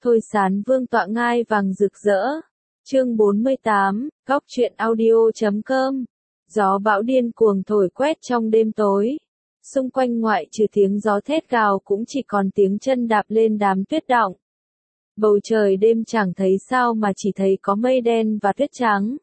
Thôi Sán Vương tọa ngai vàng rực rỡ. Chương 48, Góc truyện audio.com. Gió bão điên cuồng thổi quét trong đêm tối. Xung quanh ngoại trừ tiếng gió thét gào cũng chỉ còn tiếng chân đạp lên đám tuyết đọng. Bầu trời đêm chẳng thấy sao mà chỉ thấy có mây đen và tuyết trắng.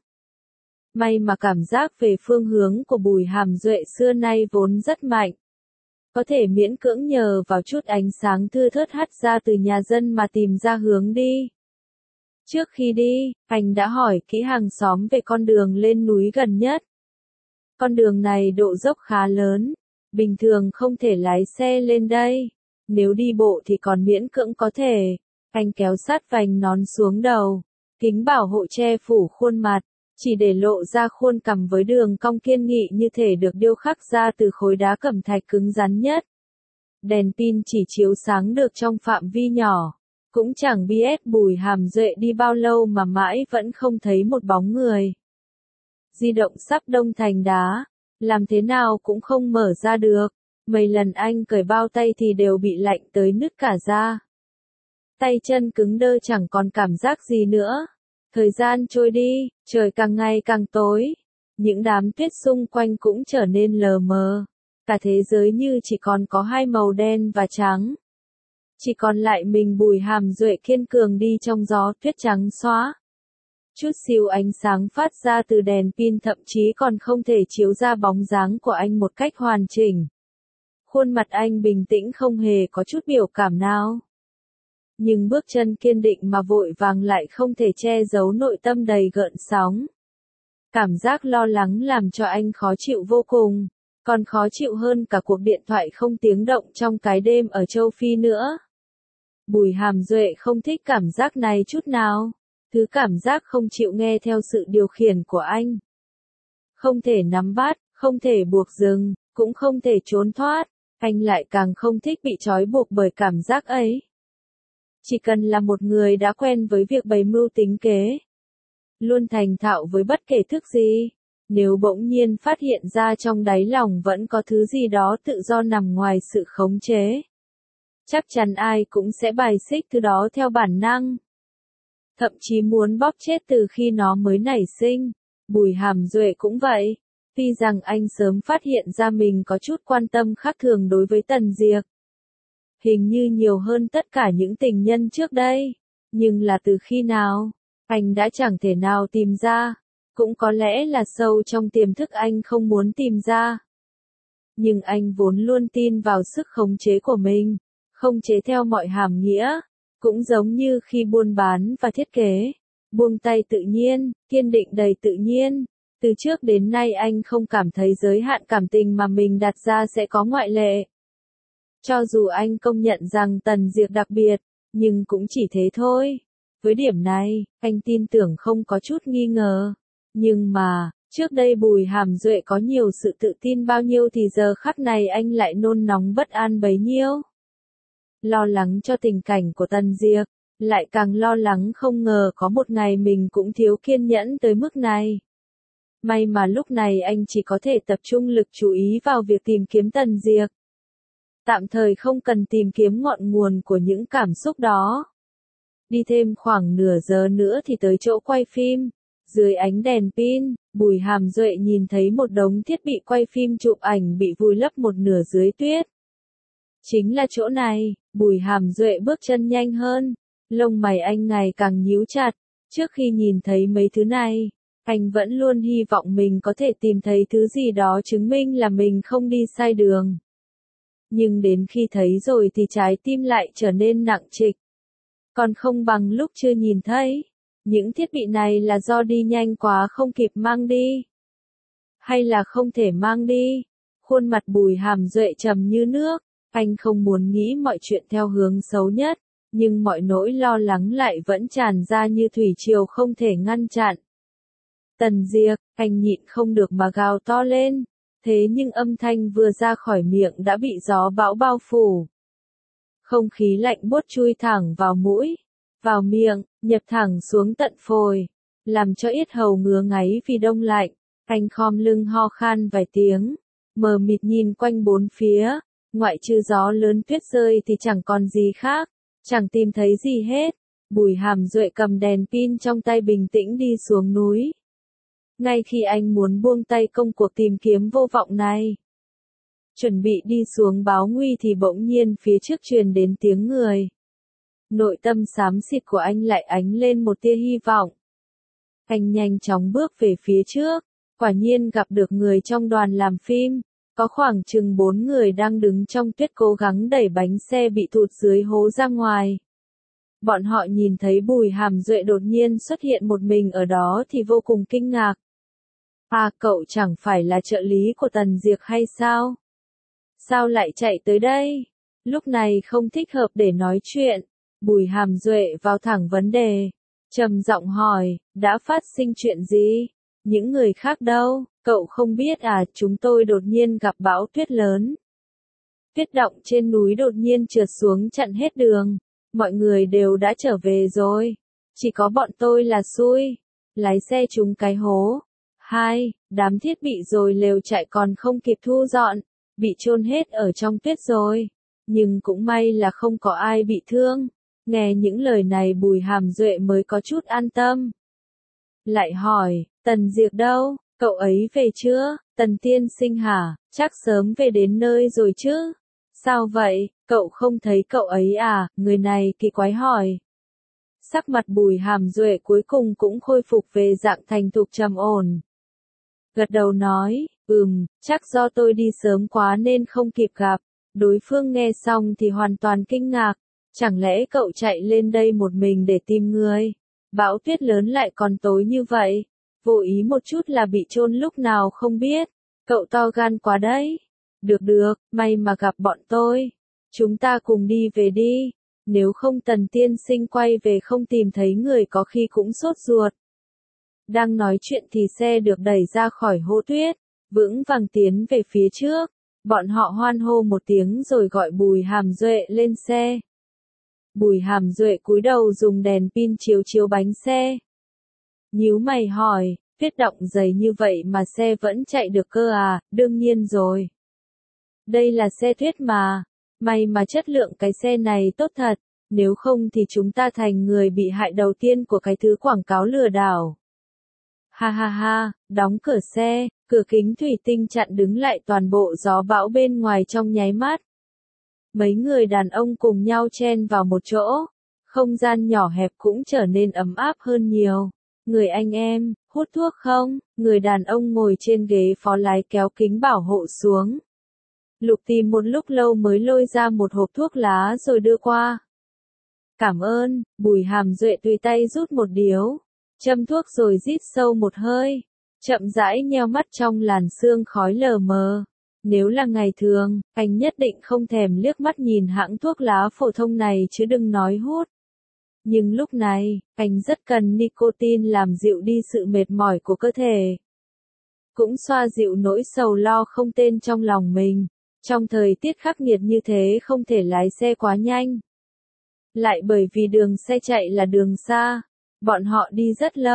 May mà cảm giác về phương hướng của Bùi Hàm Duệ xưa nay vốn rất mạnh. Có thể miễn cưỡng nhờ vào chút ánh sáng thưa thớt hắt ra từ nhà dân mà tìm ra hướng đi. Trước khi đi, anh đã hỏi kỹ hàng xóm về con đường lên núi gần nhất. Con đường này độ dốc khá lớn, bình thường không thể lái xe lên đây. Nếu đi bộ thì còn miễn cưỡng có thể. Anh kéo sát vành nón xuống đầu, kính bảo hộ che phủ khuôn mặt, chỉ để lộ ra khuôn cằm với đường cong kiên nghị như thể được điêu khắc ra từ khối đá cẩm thạch cứng rắn nhất. Đèn pin chỉ chiếu sáng được trong phạm vi nhỏ, cũng chẳng biết Bùi Hàm Duệ đi bao lâu mà mãi vẫn không thấy một bóng người. Di động sắp đông thành đá, làm thế nào cũng không mở ra được, mấy lần anh cởi bao tay thì đều bị lạnh tới nứt cả da. Tay chân cứng đơ chẳng còn cảm giác gì nữa. Thời gian trôi đi, trời càng ngày càng tối. Những đám tuyết xung quanh cũng trở nên lờ mờ. Cả thế giới như chỉ còn có hai màu đen và trắng. Chỉ còn lại mình Bùi Hàm Duệ kiên cường đi trong gió tuyết trắng xóa. Chút xíu ánh sáng phát ra từ đèn pin thậm chí còn không thể chiếu ra bóng dáng của anh một cách hoàn chỉnh. Khuôn mặt anh bình tĩnh không hề có chút biểu cảm nào. Nhưng bước chân kiên định mà vội vàng lại không thể che giấu nội tâm đầy gợn sóng. Cảm giác lo lắng làm cho anh khó chịu vô cùng, còn khó chịu hơn cả cuộc điện thoại không tiếng động trong cái đêm ở châu Phi nữa. Bùi Hàm Duệ không thích cảm giác này chút nào, thứ cảm giác không chịu nghe theo sự điều khiển của anh. Không thể nắm bắt, không thể buộc dừng, cũng không thể trốn thoát, anh lại càng không thích bị trói buộc bởi cảm giác ấy. Chỉ cần là một người đã quen với việc bày mưu tính kế, luôn thành thạo với bất kể thức gì, nếu bỗng nhiên phát hiện ra trong đáy lòng vẫn có thứ gì đó tự do nằm ngoài sự khống chế, chắc chắn ai cũng sẽ bài xích thứ đó theo bản năng. Thậm chí muốn bóp chết từ khi nó mới nảy sinh. Bùi Hàm Duệ cũng vậy. Tuy rằng anh sớm phát hiện ra mình có chút quan tâm khác thường đối với Tần Diệc. Hình như nhiều hơn tất cả những tình nhân trước đây. Nhưng là từ khi nào, anh đã chẳng thể nào tìm ra. Cũng có lẽ là sâu trong tiềm thức anh không muốn tìm ra. Nhưng anh vốn luôn tin vào sức khống chế của mình. Không chế theo mọi hàm nghĩa. Cũng giống như khi buôn bán và thiết kế. Buông tay tự nhiên, kiên định đầy tự nhiên. Từ trước đến nay anh không cảm thấy giới hạn cảm tình mà mình đặt ra sẽ có ngoại lệ. Cho dù anh công nhận rằng Tần Diệc đặc biệt, nhưng cũng chỉ thế thôi. Với điểm này, anh tin tưởng không có chút nghi ngờ. Nhưng mà, trước đây Bùi Hàm Duệ có nhiều sự tự tin bao nhiêu thì giờ khắc này anh lại nôn nóng bất an bấy nhiêu. Lo lắng cho tình cảnh của Tần Diệc, lại càng lo lắng không ngờ có một ngày mình cũng thiếu kiên nhẫn tới mức này. May mà lúc này anh chỉ có thể tập trung lực chú ý vào việc tìm kiếm Tần Diệc. Tạm thời không cần tìm kiếm ngọn nguồn của những cảm xúc đó. Đi thêm khoảng nửa giờ nữa thì tới chỗ quay phim. Dưới ánh đèn pin, Bùi Hàm Duệ nhìn thấy một đống thiết bị quay phim chụp ảnh bị vùi lấp một nửa dưới tuyết. Chính là chỗ này. Bùi Hàm Duệ bước chân nhanh hơn. Lông mày anh ngày càng nhíu chặt. Trước khi nhìn thấy mấy thứ này, anh vẫn luôn hy vọng mình có thể tìm thấy thứ gì đó chứng minh là mình không đi sai đường. Nhưng đến khi thấy rồi thì trái tim lại trở nên nặng trịch. Còn không bằng lúc chưa nhìn thấy. Những thiết bị này là do đi nhanh quá không kịp mang đi. Hay là không thể mang đi. Khuôn mặt Bùi Hàm Duệ trầm như nước. Anh không muốn nghĩ mọi chuyện theo hướng xấu nhất. Nhưng mọi nỗi lo lắng lại vẫn tràn ra như thủy triều không thể ngăn chặn. Tần Diệc, anh nhịn không được mà gào to lên. Thế nhưng âm thanh vừa ra khỏi miệng đã bị gió bão bao phủ. Không khí lạnh buốt chui thẳng vào mũi, vào miệng, nhập thẳng xuống tận phổi, làm cho yết hầu ngứa ngáy vì đông lạnh. Anh khom lưng ho khan vài tiếng, mờ mịt nhìn quanh bốn phía, ngoại trừ gió lớn tuyết rơi thì chẳng còn gì khác, chẳng tìm thấy gì hết. Bùi Hàm Duệ cầm đèn pin trong tay bình tĩnh đi xuống núi. Ngay khi anh muốn buông tay công cuộc tìm kiếm vô vọng này, chuẩn bị đi xuống báo nguy thì bỗng nhiên phía trước truyền đến tiếng người. Nội tâm xám xịt của anh lại ánh lên một tia hy vọng. Anh nhanh chóng bước về phía trước, quả nhiên gặp được người trong đoàn làm phim. Có khoảng chừng 4 người đang đứng trong tuyết cố gắng đẩy bánh xe bị tụt dưới hố ra ngoài. Bọn họ nhìn thấy Bùi Hàm Duệ đột nhiên xuất hiện một mình ở đó thì vô cùng kinh ngạc. À, cậu chẳng phải là trợ lý của Tần Diệc hay sao? Sao lại chạy tới đây? Lúc này không thích hợp để nói chuyện. Bùi Hàm Duệ vào thẳng vấn đề. Trầm giọng hỏi, đã phát sinh chuyện gì? Những người khác đâu? Cậu không biết à, chúng tôi đột nhiên gặp bão tuyết lớn. Tuyết động trên núi đột nhiên trượt xuống chặn hết đường. Mọi người đều đã trở về rồi. Chỉ có bọn tôi là xui. Lái xe trúng cái hố. 2. Đám thiết bị rồi lều trại còn không kịp thu dọn. Bị chôn hết ở trong tuyết rồi. Nhưng cũng may là không có ai bị thương. Nghe những lời này Bùi Hàm Duệ mới có chút an tâm. Lại hỏi, Tần Diệc đâu? Cậu ấy về chưa? Tần tiên sinh hả? Chắc sớm về đến nơi rồi chứ? Sao vậy? Cậu không thấy cậu ấy à? Người này kỳ quái hỏi. Sắc mặt Bùi Hàm Duệ cuối cùng cũng khôi phục về dạng thành thục trầm ổn. Gật đầu nói, chắc do tôi đi sớm quá nên không kịp gặp. Đối phương nghe xong thì hoàn toàn kinh ngạc. Chẳng lẽ cậu chạy lên đây một mình để tìm người? Bão tuyết lớn lại còn tối như vậy. Vô ý một chút là bị chôn lúc nào không biết. Cậu to gan quá đấy. Được, may mà gặp bọn tôi. Chúng ta cùng đi về đi. Nếu không Tần tiên sinh quay về không tìm thấy người có khi cũng sốt ruột. Đang nói chuyện thì xe được đẩy ra khỏi hố tuyết, vững vàng tiến về phía trước. Bọn họ hoan hô một tiếng rồi gọi Bùi Hàm Duệ lên xe. Bùi Hàm Duệ cúi đầu dùng đèn pin chiếu bánh xe. Nhíu mày hỏi, tuyết động dày như vậy mà xe vẫn chạy được cơ à? Đương nhiên rồi. Đây là xe tuyết mà. May mà chất lượng cái xe này tốt thật. Nếu không thì chúng ta thành người bị hại đầu tiên của cái thứ quảng cáo lừa đảo. Ha, đóng cửa xe, cửa kính thủy tinh chặn đứng lại toàn bộ gió bão bên ngoài trong nháy mắt. Mấy người đàn ông cùng nhau chen vào một chỗ, không gian nhỏ hẹp cũng trở nên ấm áp hơn nhiều. Người anh em, hút thuốc không? Người đàn ông ngồi trên ghế phó lái kéo kính bảo hộ xuống. Lục tìm một lúc lâu mới lôi ra một hộp thuốc lá rồi đưa qua. Cảm ơn, Bùi Hàm Duệ tùy tay rút một điếu, châm thuốc rồi rít sâu một hơi, chậm rãi nheo mắt trong làn sương khói lờ mờ. Nếu là ngày thường, anh nhất định không thèm liếc mắt nhìn hãng thuốc lá phổ thông này chứ đừng nói hút. Nhưng lúc này, anh rất cần nicotine làm dịu đi sự mệt mỏi của cơ thể. Cũng xoa dịu nỗi sầu lo không tên trong lòng mình. Trong thời tiết khắc nghiệt như thế không thể lái xe quá nhanh. Lại bởi vì đường xe chạy là đường xa. Bọn họ đi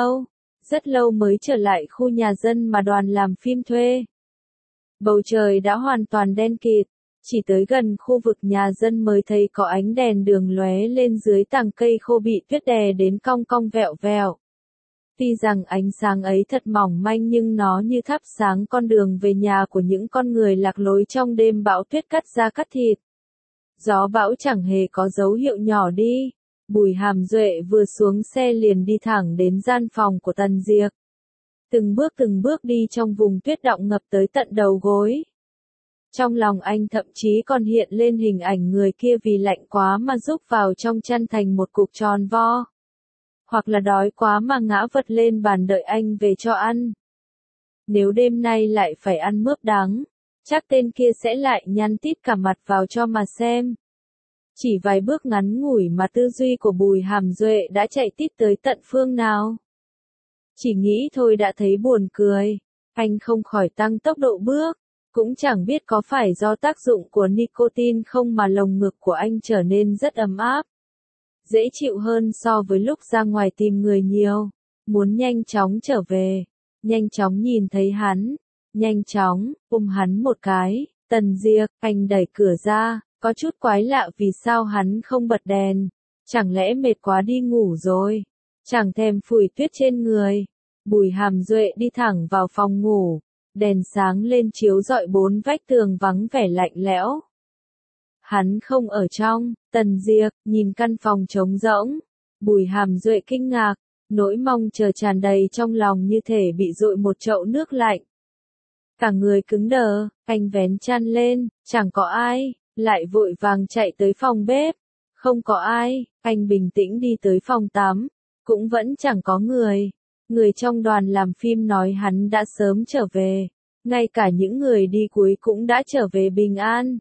rất lâu mới trở lại khu nhà dân mà đoàn làm phim thuê. Bầu trời đã hoàn toàn đen kịt, chỉ tới gần khu vực nhà dân mới thấy có ánh đèn đường lóe lên dưới tàng cây khô bị tuyết đè đến cong cong vẹo vẹo. Tuy rằng ánh sáng ấy thật mỏng manh nhưng nó như thắp sáng con đường về nhà của những con người lạc lối trong đêm bão tuyết cắt da cắt thịt. Gió bão chẳng hề có dấu hiệu nhỏ đi. Bùi Hàm Duệ vừa xuống xe liền đi thẳng đến gian phòng của Tần Diệc. Từng bước đi trong vùng tuyết động ngập tới tận đầu gối. Trong lòng anh thậm chí còn hiện lên hình ảnh người kia vì lạnh quá mà rúc vào trong chăn thành một cục tròn vo. Hoặc là đói quá mà ngã vật lên bàn đợi anh về cho ăn. Nếu đêm nay lại phải ăn mướp đắng, chắc tên kia sẽ lại nhăn tít cả mặt vào cho mà xem. Chỉ vài bước ngắn ngủi mà tư duy của Bùi Hàm Duệ đã chạy tít tới tận phương nào. Chỉ nghĩ thôi đã thấy buồn cười, anh không khỏi tăng tốc độ bước, cũng chẳng biết có phải do tác dụng của nicotine không mà lồng ngực của anh trở nên rất ấm áp. Dễ chịu hơn so với lúc ra ngoài tìm người nhiều, muốn nhanh chóng trở về, nhanh chóng nhìn thấy hắn, nhanh chóng, ôm hắn một cái. Tần Diệc, anh đẩy cửa ra, có chút quái lạ vì sao hắn không bật đèn. Chẳng lẽ mệt quá đi ngủ rồi? Chẳng thèm phủi tuyết trên người. Bùi Hàm Duệ đi thẳng vào phòng ngủ. Đèn sáng lên chiếu rọi bốn vách tường vắng vẻ lạnh lẽo. Hắn không ở trong. Tần Diệp nhìn căn phòng trống rỗng. Bùi Hàm Duệ kinh ngạc. Nỗi mong chờ tràn đầy trong lòng như thể bị dội một chậu nước lạnh. Cả người cứng đờ, anh vén chăn lên, chẳng có ai, lại vội vàng chạy tới phòng bếp. Không có ai, anh bình tĩnh đi tới phòng tắm, cũng vẫn chẳng có người. Người trong đoàn làm phim nói hắn đã sớm trở về, ngay cả những người đi cuối cũng đã trở về bình an.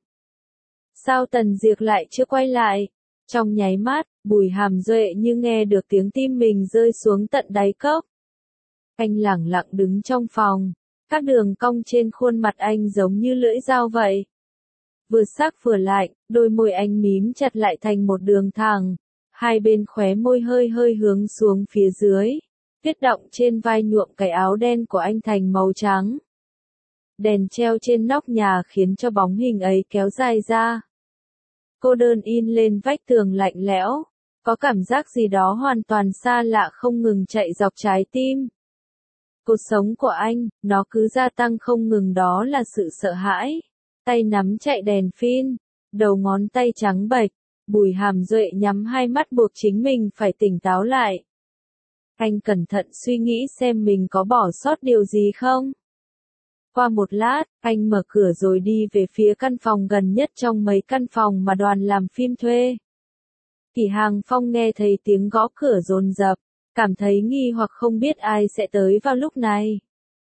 Sao Tần Diệp lại chưa quay lại? Trong nháy mắt, Bùi Hàm Duệ như nghe được tiếng tim mình rơi xuống tận đáy cốc. Anh lẳng lặng đứng trong phòng, các đường cong trên khuôn mặt anh giống như lưỡi dao vậy. Vừa sắc vừa lạnh, đôi môi anh mím chặt lại thành một đường thẳng, hai bên khóe môi hơi hơi hướng xuống phía dưới. Tuyết động trên vai nhuộm cái áo đen của anh thành màu trắng. Đèn treo trên nóc nhà khiến cho bóng hình ấy kéo dài ra. Cô đơn in lên vách tường lạnh lẽo, có cảm giác gì đó hoàn toàn xa lạ không ngừng chạy dọc trái tim. Cuộc sống của anh, nó cứ gia tăng không ngừng, đó là sự sợ hãi. Tay nắm chạy đèn pin, đầu ngón tay trắng bệch, Bùi Hàm Duệ nhắm hai mắt buộc chính mình phải tỉnh táo lại. Anh cẩn thận suy nghĩ xem mình có bỏ sót điều gì không. Qua một lát, anh mở cửa rồi đi về phía căn phòng gần nhất trong mấy căn phòng mà đoàn làm phim thuê. Kỷ Hàng Phong nghe thấy tiếng gõ cửa dồn dập, cảm thấy nghi hoặc không biết ai sẽ tới vào lúc này.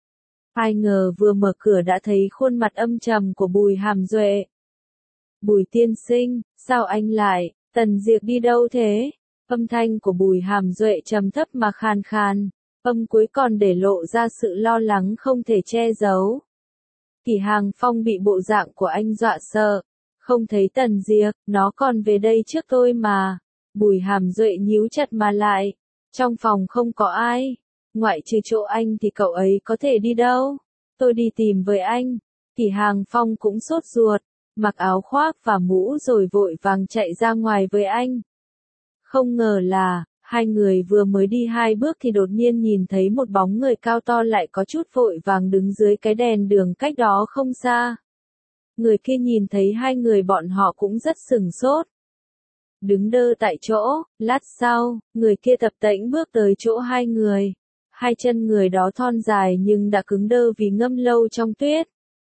Ai ngờ vừa mở cửa đã thấy khuôn mặt âm trầm của Bùi Hàm Duệ. Bùi tiên sinh, sao anh lại, Tần Diệp đi đâu thế? Âm thanh của Bùi Hàm Duệ trầm thấp mà khàn khàn, âm cuối còn để lộ ra sự lo lắng không thể che giấu. Kỷ Hàng Phong bị bộ dạng của anh dọa sợ, không thấy Tần Diệp, nó còn về đây trước tôi mà. Bùi Hàm Duệ nhíu chặt mà lại, trong phòng không có ai, ngoại trừ chỗ anh thì cậu ấy có thể đi đâu? Tôi đi tìm với anh. Kỷ Hàng Phong cũng sốt ruột, mặc áo khoác và mũ rồi vội vàng chạy ra ngoài với anh. Không ngờ là, hai người vừa mới đi hai bước thì đột nhiên nhìn thấy một bóng người cao to lại có chút vội vàng đứng dưới cái đèn đường cách đó không xa. Người kia nhìn thấy hai người bọn họ cũng rất sửng sốt. Đứng đơ tại chỗ, lát sau, người kia tập tễnh bước tới chỗ hai người. Hai chân người đó thon dài nhưng đã cứng đơ vì ngâm lâu trong tuyết.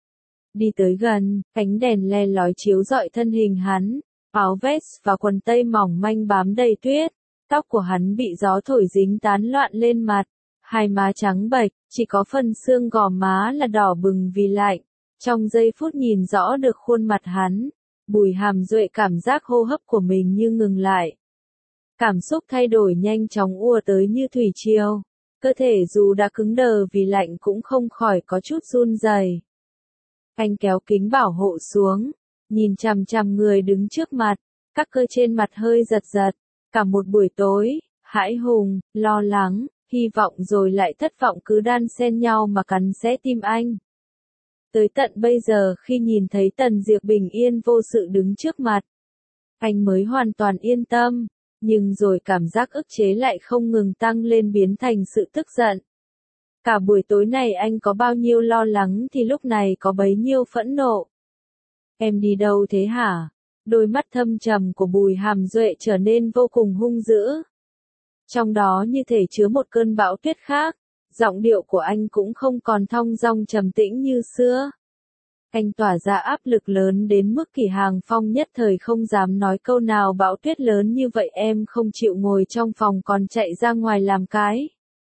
Đi tới gần, ánh đèn le lói chiếu rọi thân hình hắn, áo vest và quần tây mỏng manh bám đầy tuyết. Tóc của hắn bị gió thổi dính tán loạn lên mặt, hai má trắng bệch, chỉ có phần xương gò má là đỏ bừng vì lạnh. Trong giây phút nhìn rõ được khuôn mặt hắn, Bùi Hàm Duệ cảm giác hô hấp của mình như ngừng lại. Cảm xúc thay đổi nhanh chóng ùa tới như thủy triều, cơ thể dù đã cứng đờ vì lạnh cũng không khỏi có chút run rẩy. Anh kéo kính bảo hộ xuống, nhìn chằm chằm người đứng trước mặt, các cơ trên mặt hơi giật giật. Cả một buổi tối, hãi hùng, lo lắng, hy vọng rồi lại thất vọng cứ đan xen nhau mà cắn xé tim anh. Tới tận bây giờ khi nhìn thấy Tần Diệp bình yên vô sự đứng trước mặt, anh mới hoàn toàn yên tâm, nhưng rồi cảm giác ức chế lại không ngừng tăng lên biến thành sự tức giận. Cả buổi tối này anh có bao nhiêu lo lắng thì lúc này có bấy nhiêu phẫn nộ. Em đi đâu thế hả? Đôi mắt thâm trầm của Bùi Hàm Duệ trở nên vô cùng hung dữ. Trong đó như thể chứa một cơn bão tuyết khác, giọng điệu của anh cũng không còn thong dong trầm tĩnh như xưa. Anh tỏa ra áp lực lớn đến mức Kỷ Hàng Phong nhất thời không dám nói câu nào. Bão tuyết lớn như vậy em không chịu ngồi trong phòng còn chạy ra ngoài làm cái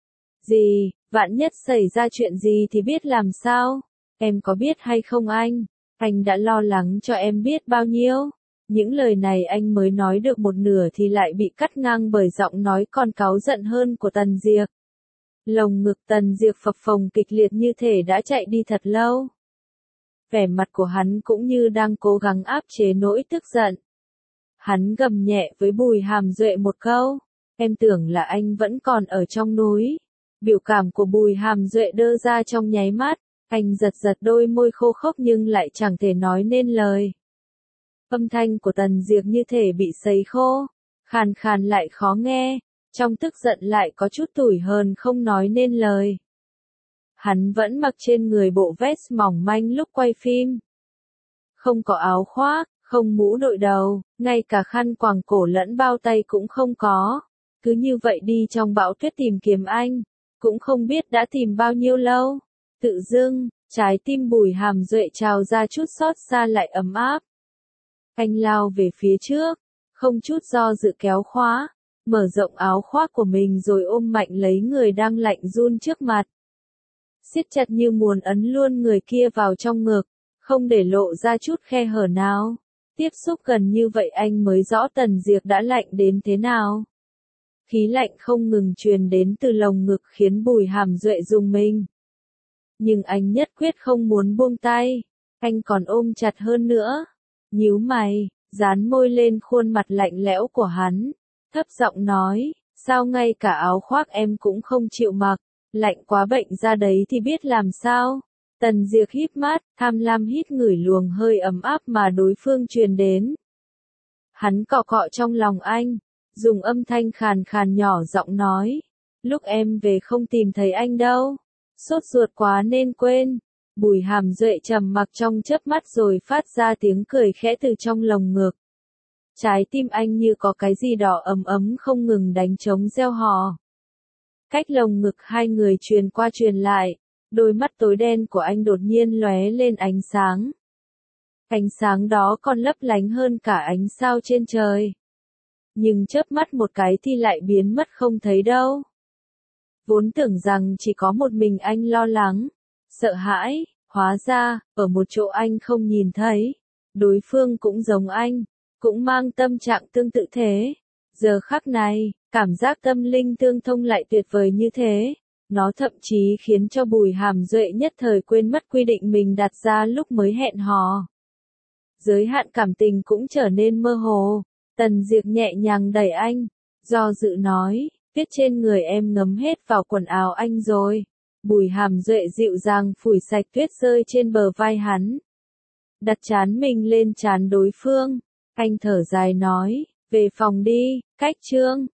gì, vạn nhất xảy ra chuyện gì thì biết làm sao? Em có biết hay không anh đã lo lắng cho em biết bao nhiêu. Những lời này anh mới nói được một nửa thì lại bị cắt ngang bởi giọng nói còn cáu giận hơn của Tần Diệp. Lồng ngực Tần Diệp phập phồng kịch liệt như thể đã chạy đi thật lâu. Vẻ mặt của hắn cũng như đang cố gắng áp chế nỗi tức giận. Hắn gầm nhẹ với Bùi Hàm Duệ một câu, em tưởng là anh vẫn còn ở trong núi. Biểu cảm của Bùi Hàm Duệ đơ ra trong nháy mắt, anh giật giật đôi môi khô khốc nhưng lại chẳng thể nói nên lời. Âm thanh của Tần Diệp như thể bị sấy khô, khàn khàn lại khó nghe, trong tức giận lại có chút tủi hờn không nói nên lời. Hắn vẫn mặc trên người bộ vest mỏng manh lúc quay phim. Không có áo khoác, không mũ đội đầu, ngay cả khăn quàng cổ lẫn bao tay cũng không có. Cứ như vậy đi trong bão tuyết tìm kiếm anh, cũng không biết đã tìm bao nhiêu lâu. Tự dưng, trái tim Bùi Hàm Duệ trào ra chút xót xa lại ấm áp. Anh lao về phía trước, không chút do dự kéo khóa, mở rộng áo khoác của mình rồi ôm mạnh lấy người đang lạnh run trước mặt. Siết chặt như muốn ấn luôn người kia vào trong ngực, không để lộ ra chút khe hở nào. Tiếp xúc gần như vậy anh mới rõ Tần Diệc đã lạnh đến thế nào. Khí lạnh không ngừng truyền đến từ lồng ngực khiến Bùi Hàm Duệ rùng mình. Nhưng anh nhất quyết không muốn buông tay, anh còn ôm chặt hơn nữa. Nhíu mày, dán môi lên khuôn mặt lạnh lẽo của hắn, thấp giọng nói, sao ngay cả áo khoác em cũng không chịu mặc, lạnh quá bệnh ra đấy thì biết làm sao. Tần Diệc híp mắt, tham lam hít ngửi luồng hơi ấm áp mà đối phương truyền đến. Hắn cọ cọ trong lòng anh, dùng âm thanh khàn khàn nhỏ giọng nói, lúc em về không tìm thấy anh đâu, sốt ruột quá nên quên. Bùi Hàm Duệ trầm mặc trong chớp mắt rồi phát ra tiếng cười khẽ từ trong lồng ngực. Trái tim anh như có cái gì đó ấm ấm không ngừng đánh trống reo hò. Cách lồng ngực hai người truyền qua truyền lại, đôi mắt tối đen của anh đột nhiên lóe lên ánh sáng. Ánh sáng đó còn lấp lánh hơn cả ánh sao trên trời. Nhưng chớp mắt một cái thì lại biến mất không thấy đâu. Vốn tưởng rằng chỉ có một mình anh lo lắng, sợ hãi, hóa ra, ở một chỗ anh không nhìn thấy. Đối phương cũng giống anh, cũng mang tâm trạng tương tự thế. Giờ khắc này, cảm giác tâm linh tương thông lại tuyệt vời như thế. Nó thậm chí khiến cho Bùi Hàm Duệ nhất thời quên mất quy định mình đặt ra lúc mới hẹn hò. Giới hạn cảm tình cũng trở nên mơ hồ. Tần Diệc nhẹ nhàng đẩy anh, do dự nói, tuyết trên người em ngấm hết vào quần áo anh rồi. Bùi Hàm Duệ dịu dàng phủi sạch tuyết rơi trên bờ vai hắn. Đặt trán mình lên trán đối phương, anh thở dài nói, về phòng đi, cách chương.